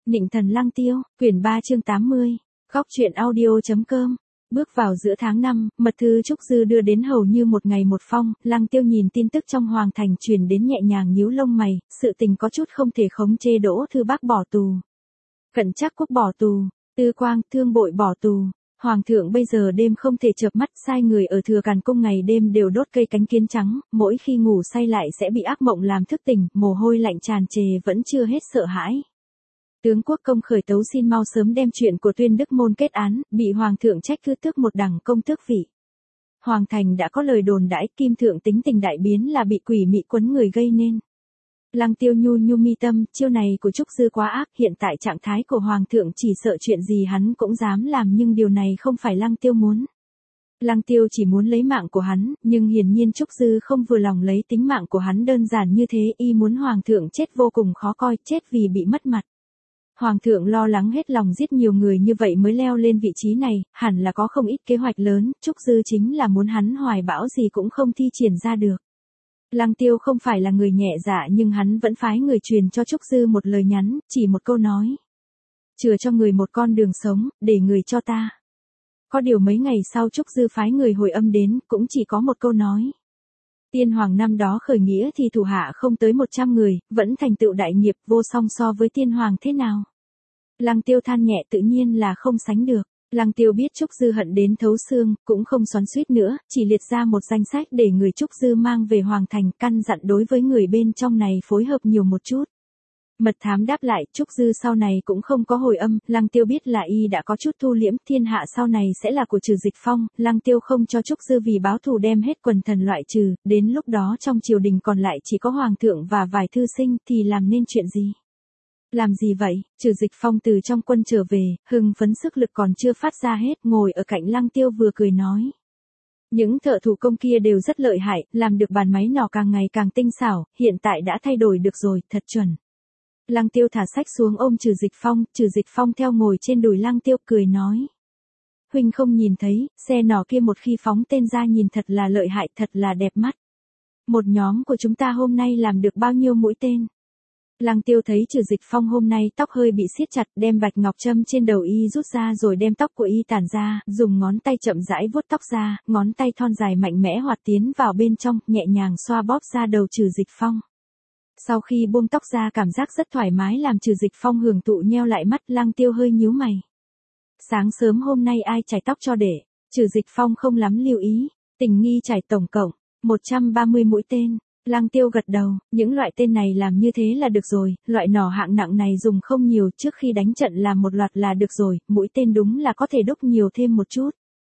Nịnh thần Lăng Tiêu, quyển 3 chương 80, góc truyện audio.com. Bước vào giữa tháng 5, mật thư Trúc Dư đưa đến hầu như một ngày một phong, Lăng Tiêu nhìn tin tức trong hoàng thành truyền đến nhẹ nhàng nhíu lông mày, sự tình có chút không thể khống chế. Đỗ Thư Bác bỏ tù, Cận Trác Quốc bỏ tù, Tư Quang, Thương Bội bỏ tù. Hoàng thượng bây giờ đêm không thể chợp mắt, sai người ở Thừa Càn cung ngày đêm đều đốt cây cánh kiến trắng, mỗi khi ngủ say lại sẽ bị ác mộng làm thức tỉnh, mồ hôi lạnh tràn trề vẫn chưa hết sợ hãi. Tướng quốc công khởi tấu xin mau sớm đem chuyện của Tuyên Đức môn kết án, bị hoàng thượng trách cứ tước một đẳng công tước vị. Hoàng thành đã có lời đồn đãi Kim thượng tính tình đại biến là bị quỷ mị quấn người gây nên. Lăng Tiêu nhu mi tâm, chiêu này của Trúc Dư quá ác, hiện tại trạng thái của hoàng thượng chỉ sợ chuyện gì hắn cũng dám làm, nhưng điều này không phải Lăng Tiêu muốn. Lăng Tiêu chỉ muốn lấy mạng của hắn, nhưng hiển nhiên Trúc Dư không vừa lòng lấy tính mạng của hắn đơn giản như thế, y muốn hoàng thượng chết vô cùng khó coi, chết vì bị mất mặt. Hoàng thượng lo lắng hết lòng giết nhiều người như vậy mới leo lên vị trí này, hẳn là có không ít kế hoạch lớn, Trúc Dư chính là muốn hắn hoài bão gì cũng không thi triển ra được. Lăng Tiêu không phải là người nhẹ dạ nhưng hắn vẫn phái người truyền cho Trúc Dư một lời nhắn, chỉ một câu nói. Chừa cho người một con đường sống, để người cho ta. Có điều mấy ngày sau Trúc Dư phái người hồi âm đến, cũng chỉ có một câu nói. Tiên hoàng năm đó khởi nghĩa thì thủ hạ không tới 100 người, vẫn thành tựu đại nghiệp, vô song so với tiên hoàng thế nào. Lăng Tiêu than nhẹ, tự nhiên là không sánh được. Lăng Tiêu biết Trúc Dư hận đến thấu xương, cũng không xoắn xuýt nữa, chỉ liệt ra một danh sách để người Trúc Dư mang về hoàng thành, căn dặn đối với người bên trong này phối hợp nhiều một chút. Mật thám đáp lại, Trúc Dư sau này cũng không có hồi âm, Lăng Tiêu biết là y đã có chút thu liễm, thiên hạ sau này sẽ là của Trừ Dịch Phong, Lăng Tiêu không cho Trúc Dư vì báo thù đem hết quần thần loại trừ, đến lúc đó trong triều đình còn lại chỉ có hoàng thượng và vài thư sinh thì làm nên chuyện gì? Làm gì vậy? Trừ Dịch Phong từ trong quân trở về, hưng phấn sức lực còn chưa phát ra hết, ngồi ở cạnh Lăng Tiêu vừa cười nói. Những thợ thủ công kia đều rất lợi hại, làm được bàn máy nỏ càng ngày càng tinh xảo, hiện tại đã thay đổi được rồi, thật chuẩn. Lăng Tiêu thả sách xuống ôm Trừ Dịch Phong theo ngồi trên đùi Lăng Tiêu cười nói. Huynh không nhìn thấy, xe nỏ kia một khi phóng tên ra nhìn thật là lợi hại, thật là đẹp mắt. Một nhóm của chúng ta hôm nay làm được bao nhiêu mũi tên? Lăng Tiêu thấy Trừ Dịch Phong hôm nay tóc hơi bị siết chặt, đem bạch ngọc châm trên đầu y rút ra rồi đem tóc của y tản ra, dùng ngón tay chậm rãi vuốt tóc ra, ngón tay thon dài mạnh mẽ hoạt tiến vào bên trong, nhẹ nhàng xoa bóp ra đầu Trừ Dịch Phong. Sau khi buông tóc ra cảm giác rất thoải mái làm Trừ Dịch Phong hưởng thụ nheo lại mắt. Lăng Tiêu hơi nhíu mày. Sáng sớm hôm nay ai chải tóc cho để? Trừ Dịch Phong không lắm lưu ý, tình nghi chải tổng cộng 130 mũi tên. Lăng Tiêu gật đầu, những loại tên này làm như thế là được rồi, loại nỏ hạng nặng này dùng không nhiều, trước khi đánh trận làm một loạt là được rồi, mũi tên đúng là có thể đúc nhiều thêm một chút.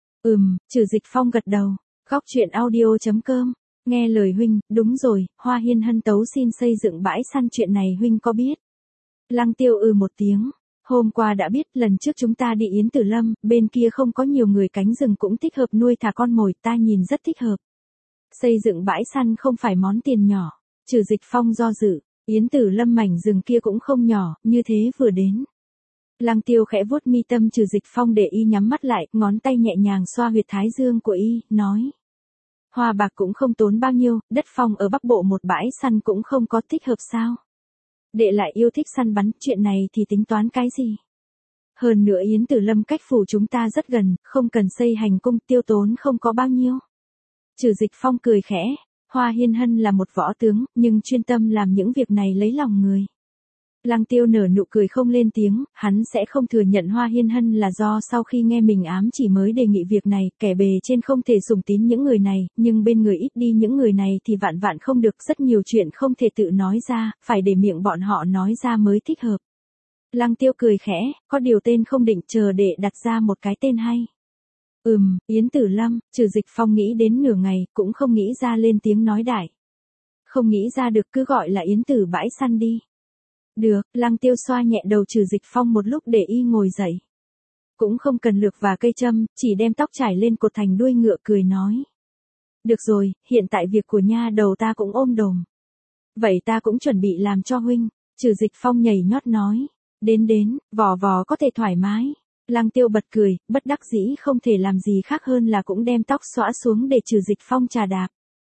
Trừ Dịch Phong gật đầu. Góc truyện audio.com. Nghe lời huynh, đúng rồi, Hoa Hiên Hân tấu xin xây dựng bãi săn, chuyện này huynh có biết? Lăng Tiêu một tiếng. Hôm qua đã biết, lần trước chúng ta đi Yến Tử Lâm, bên kia không có nhiều người, cánh rừng cũng thích hợp nuôi thả con mồi, ta nhìn rất thích hợp. Xây dựng bãi săn không phải món tiền nhỏ. Trừ Dịch Phong do dự, Yến Tử Lâm mảnh rừng kia cũng không nhỏ, như thế vừa đến. Lăng Tiêu khẽ vuốt mi tâm Trừ Dịch Phong để y nhắm mắt lại, ngón tay nhẹ nhàng xoa huyệt thái dương của y, nói. Hoa bạc cũng không tốn bao nhiêu, đất phong ở Bắc Bộ một bãi săn cũng không có, thích hợp sao? Đệ lại yêu thích săn bắn, chuyện này thì tính toán cái gì? Hơn nữa Yến Tử Lâm cách phủ chúng ta rất gần, không cần xây hành cung, tiêu tốn không có bao nhiêu. Trừ Dịch Phong cười khẽ, Hoa Hiên Hân là một võ tướng, nhưng chuyên tâm làm những việc này lấy lòng người. Lăng Tiêu nở nụ cười không lên tiếng, hắn sẽ không thừa nhận Hoa Hiên Hân là do sau khi nghe mình ám chỉ mới đề nghị việc này, kẻ bề trên không thể sủng tín những người này, nhưng bên người ít đi những người này thì vạn vạn không được, rất nhiều chuyện không thể tự nói ra, phải để miệng bọn họ nói ra mới thích hợp. Lăng Tiêu cười khẽ, có điều tên không định, chờ để đặt ra một cái tên hay. Yến Tử Lâm. Trừ Dịch Phong nghĩ đến nửa ngày, cũng không nghĩ ra, lên tiếng nói đại. Không nghĩ ra được, cứ gọi là Yến Tử bãi săn đi. Được. Lăng Tiêu xoa nhẹ đầu Trừ Dịch Phong một lúc để y ngồi dậy. Cũng không cần lược và cây châm, chỉ đem tóc trải lên cột thành đuôi ngựa, cười nói. Được rồi, hiện tại việc của nha đầu ta cũng ôm đồm. Vậy ta cũng chuẩn bị làm cho huynh. Trừ Dịch Phong nhảy nhót nói. Đến, vò có thể thoải mái. Lăng Tiêu bật cười, bất đắc dĩ không thể làm gì khác hơn là cũng đem tóc xõa xuống để Trừ Dịch Phong chà đạp.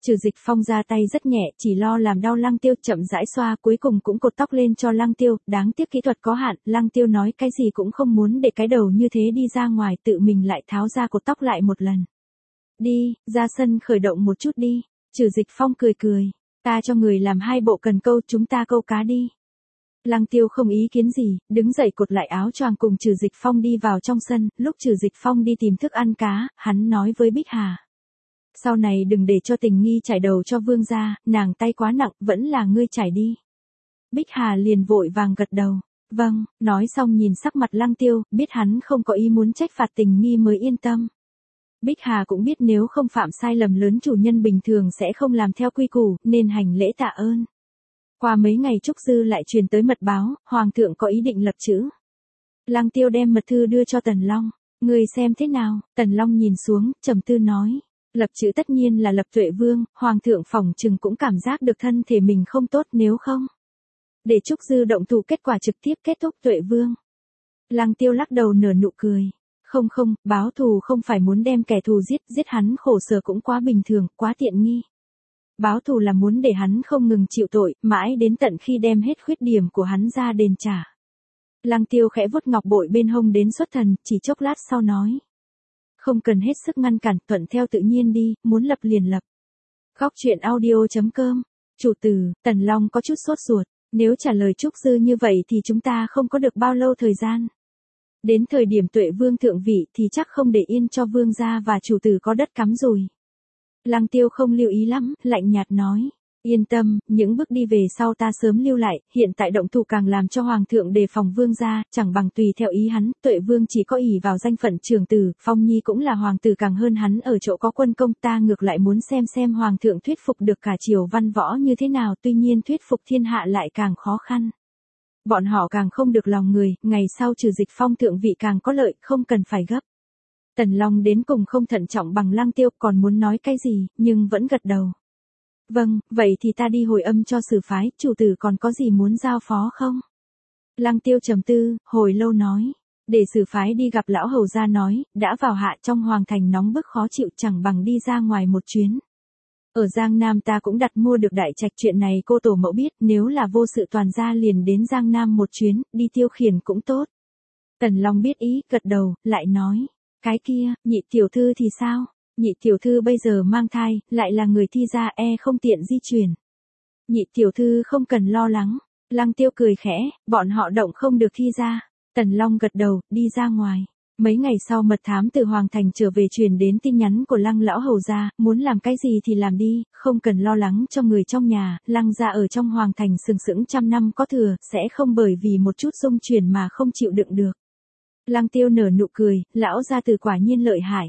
Trừ Dịch Phong ra tay rất nhẹ, chỉ lo làm đau Lăng Tiêu, chậm rãi xoa, cuối cùng cũng cột tóc lên cho Lăng Tiêu, đáng tiếc kỹ thuật có hạn, Lăng Tiêu nói cái gì cũng không muốn để cái đầu như thế đi ra ngoài, tự mình lại tháo ra cột tóc lại một lần. Đi, ra sân khởi động một chút đi. Trừ Dịch Phong cười cười, ta cho người làm 2 bộ cần câu, chúng ta câu cá đi. Lăng Tiêu không ý kiến gì, đứng dậy cột lại áo choàng cùng Trừ Dịch Phong đi vào trong sân, lúc Trừ Dịch Phong đi tìm thức ăn cá, hắn nói với Bích Hà. Sau này đừng để cho Tình Nghi trải đầu cho Vương gia, nàng tay quá nặng, vẫn là ngươi trải đi. Bích Hà liền vội vàng gật đầu. Vâng, nói xong nhìn sắc mặt Lăng Tiêu, biết hắn không có ý muốn trách phạt Tình Nghi mới yên tâm. Bích Hà cũng biết nếu không phạm sai lầm lớn chủ nhân bình thường sẽ không làm theo quy củ, nên hành lễ tạ ơn. Qua mấy ngày Trúc Dư lại truyền tới mật báo, Hoàng thượng có ý định lập chữ. Lăng Tiêu đem mật thư đưa cho Tần Long. Người xem thế nào? Tần Long nhìn xuống, trầm tư nói. Lập chữ tất nhiên là lập Tuệ Vương, Hoàng thượng phỏng chừng cũng cảm giác được thân thể mình không tốt, nếu không để Trúc Dư động thủ, kết quả trực tiếp kết thúc Tuệ Vương. Lăng Tiêu lắc đầu nở nụ cười. Không, báo thù không phải muốn đem kẻ thù giết hắn khổ sở cũng quá bình thường, quá tiện nghi. Báo thù là muốn để hắn không ngừng chịu tội, mãi đến tận khi đem hết khuyết điểm của hắn ra đền trả. Lăng Tiêu khẽ vuốt ngọc bội bên hông đến xuất thần, chỉ chốc lát sau nói. Không cần hết sức ngăn cản, thuận theo tự nhiên đi, muốn lập liền lập. Góc truyện audio.com. Chủ tử, Tần Long có chút sốt ruột, nếu trả lời Trúc Dư như vậy thì chúng ta không có được bao lâu thời gian. Đến thời điểm Tuệ Vương thượng vị thì chắc không để yên cho Vương gia và chủ tử có đất cắm rùi. Lăng Tiêu không lưu ý lắm, lạnh nhạt nói. Yên tâm, những bước đi về sau ta sớm lưu lại, hiện tại động thủ càng làm cho Hoàng thượng đề phòng Vương gia, chẳng bằng tùy theo ý hắn, Tuệ Vương chỉ có ỷ vào danh phận trưởng tử, Phong Nhi cũng là hoàng tử càng hơn hắn ở chỗ có quân công, ta ngược lại muốn xem Hoàng thượng thuyết phục được cả triều văn võ như thế nào, tuy nhiên thuyết phục thiên hạ lại càng khó khăn. Bọn họ càng không được lòng người, ngày sau Trừ Dịch Phong thượng vị càng có lợi, không cần phải gấp. Tần Long đến cùng không thận trọng bằng Lăng Tiêu, còn muốn nói cái gì, nhưng vẫn gật đầu. Vâng, vậy thì ta đi hồi âm cho Sử phái, chủ tử còn có gì muốn giao phó không? Lăng Tiêu trầm tư, hồi lâu nói. Để Sử phái đi gặp lão hầu gia nói, đã vào hạ trong hoàng thành nóng bức khó chịu, chẳng bằng đi ra ngoài một chuyến. Ở Giang Nam ta cũng đặt mua được đại trạch, chuyện này cô tổ mẫu biết, nếu là vô sự toàn gia liền đến Giang Nam một chuyến, đi tiêu khiển cũng tốt. Tần Long biết ý, gật đầu, lại nói. Cái kia, nhị tiểu thư thì sao? Nhị tiểu thư bây giờ mang thai, lại là người thi gia, không tiện di chuyển. Nhị tiểu thư không cần lo lắng. Lăng Tiêu cười khẽ, bọn họ động không được thi gia. Tần Long gật đầu, đi ra ngoài. Mấy ngày sau mật thám từ Hoàng Thành trở về truyền đến tin nhắn của Lăng lão hầu gia, muốn làm cái gì thì làm đi, không cần lo lắng cho người trong nhà, Lăng gia ở trong Hoàng Thành sừng sững trăm năm có thừa, sẽ không bởi vì một chút xung chuyển mà không chịu đựng được. Lăng Tiêu nở nụ cười, lão gia tử quả nhiên lợi hại.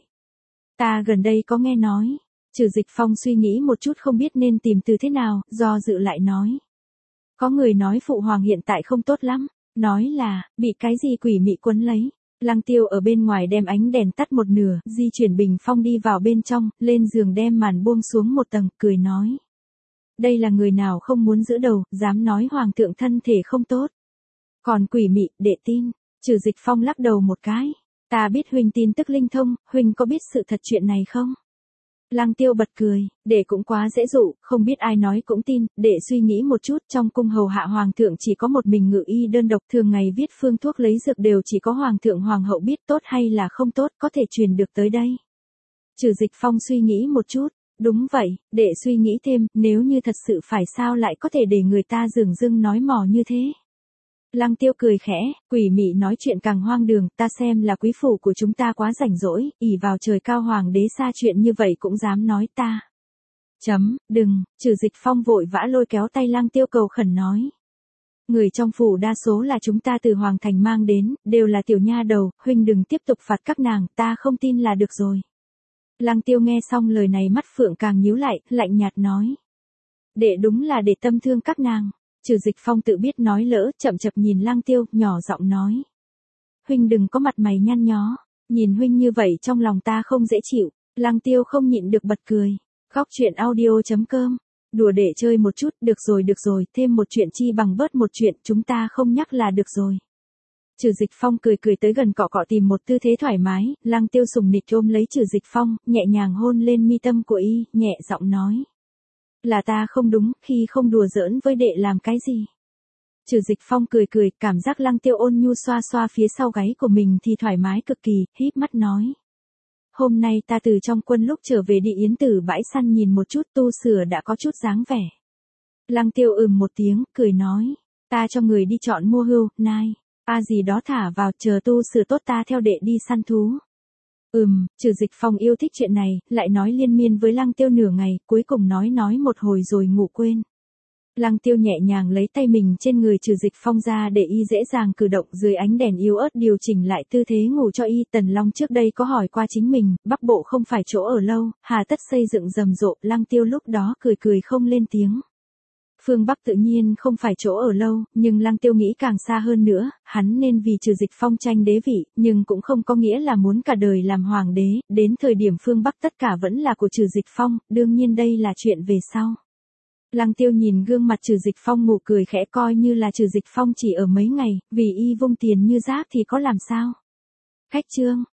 Ta gần đây có nghe nói. Trừ Dịch Phong suy nghĩ một chút không biết nên tìm từ thế nào, do dự lại nói. Có người nói phụ hoàng hiện tại không tốt lắm, nói là, bị cái gì quỷ mị quấn lấy. Lăng Tiêu ở bên ngoài đem ánh đèn tắt một nửa, di chuyển bình phong đi vào bên trong, lên giường đem màn buông xuống một tầng, cười nói. Đây là người nào không muốn giữ đầu, dám nói hoàng thượng thân thể không tốt. Còn quỷ mị, đệ tin. Trừ Dịch Phong lắc đầu một cái. Ta biết huynh tin tức linh thông, huynh có biết sự thật chuyện này không? Lăng Tiêu bật cười, đệ cũng quá dễ dụ, không biết ai nói cũng tin, đệ suy nghĩ một chút, trong cung hầu hạ hoàng thượng chỉ có một mình ngự y đơn độc, thường ngày viết phương thuốc lấy dược đều chỉ có hoàng thượng hoàng hậu biết, tốt hay là không tốt, có thể truyền được tới đây. Trừ Dịch Phong suy nghĩ một chút, đúng vậy, đệ suy nghĩ thêm, nếu như thật sự phải sao lại có thể để người ta dửng dưng nói mò như thế. Lăng Tiêu cười khẽ, quỷ mị nói chuyện càng hoang đường, ta xem là quý phủ của chúng ta quá rảnh rỗi, ỷ vào trời cao hoàng đế xa chuyện như vậy cũng dám nói ta. Đừng, Trừ Dịch Phong vội vã lôi kéo tay Lăng Tiêu cầu khẩn nói. Người trong phủ đa số là chúng ta từ Hoàng Thành mang đến, đều là tiểu nha đầu, huynh đừng tiếp tục phạt các nàng, ta không tin là được rồi. Lăng Tiêu nghe xong lời này mắt phượng càng nhíu lại, lạnh nhạt nói. Đệ đúng là để tâm thương các nàng. Trừ Dịch Phong tự biết nói lỡ, chậm chậm nhìn Lăng Tiêu, nhỏ giọng nói. Huynh đừng có mặt mày nhăn nhó, nhìn huynh như vậy trong lòng ta không dễ chịu. Lăng Tiêu không nhịn được bật cười. Góc truyện audio.com. Đùa để chơi một chút, được rồi, thêm một chuyện chi bằng bớt một chuyện, chúng ta không nhắc là được rồi. Trừ Dịch Phong cười tới gần cọ cọ tìm một tư thế thoải mái, Lăng Tiêu sùng nịch ôm lấy Trừ Dịch Phong, nhẹ nhàng hôn lên mi tâm của y, nhẹ giọng nói. Là ta không đúng, khi không đùa giỡn với đệ làm cái gì. Trừ Dịch Phong cười cười, cảm giác Lăng Tiêu ôn nhu xoa xoa phía sau gáy của mình thì thoải mái cực kỳ, híp mắt nói. Hôm nay ta từ trong quân lúc trở về đi yến tử bãi săn nhìn một chút, tu sửa đã có chút dáng vẻ. Lăng Tiêu một tiếng, cười nói. Ta cho người đi chọn mua hươu, nai, gì đó thả vào, chờ tu sửa tốt ta theo đệ đi săn thú. Trừ Dịch Phong yêu thích chuyện này, lại nói liên miên với Lăng Tiêu nửa ngày, cuối cùng nói một hồi rồi ngủ quên. Lăng Tiêu nhẹ nhàng lấy tay mình trên người Trừ Dịch Phong ra để y dễ dàng cử động dưới ánh đèn yếu ớt điều chỉnh lại tư thế ngủ cho y. Tần Long trước đây có hỏi qua chính mình, Bắc Bộ không phải chỗ ở lâu, hà tất xây dựng rầm rộ, Lăng Tiêu lúc đó cười cười không lên tiếng. Phương Bắc tự nhiên không phải chỗ ở lâu, nhưng Lăng Tiêu nghĩ càng xa hơn nữa, hắn nên vì Trừ Dịch Phong tranh đế vị, nhưng cũng không có nghĩa là muốn cả đời làm hoàng đế, đến thời điểm phương Bắc tất cả vẫn là của Trừ Dịch Phong, đương nhiên đây là chuyện về sau. Lăng Tiêu nhìn gương mặt Trừ Dịch Phong ngủ cười khẽ, coi như là Trừ Dịch Phong chỉ ở mấy ngày, vì y vung tiền như rác thì có làm sao. Khách trương,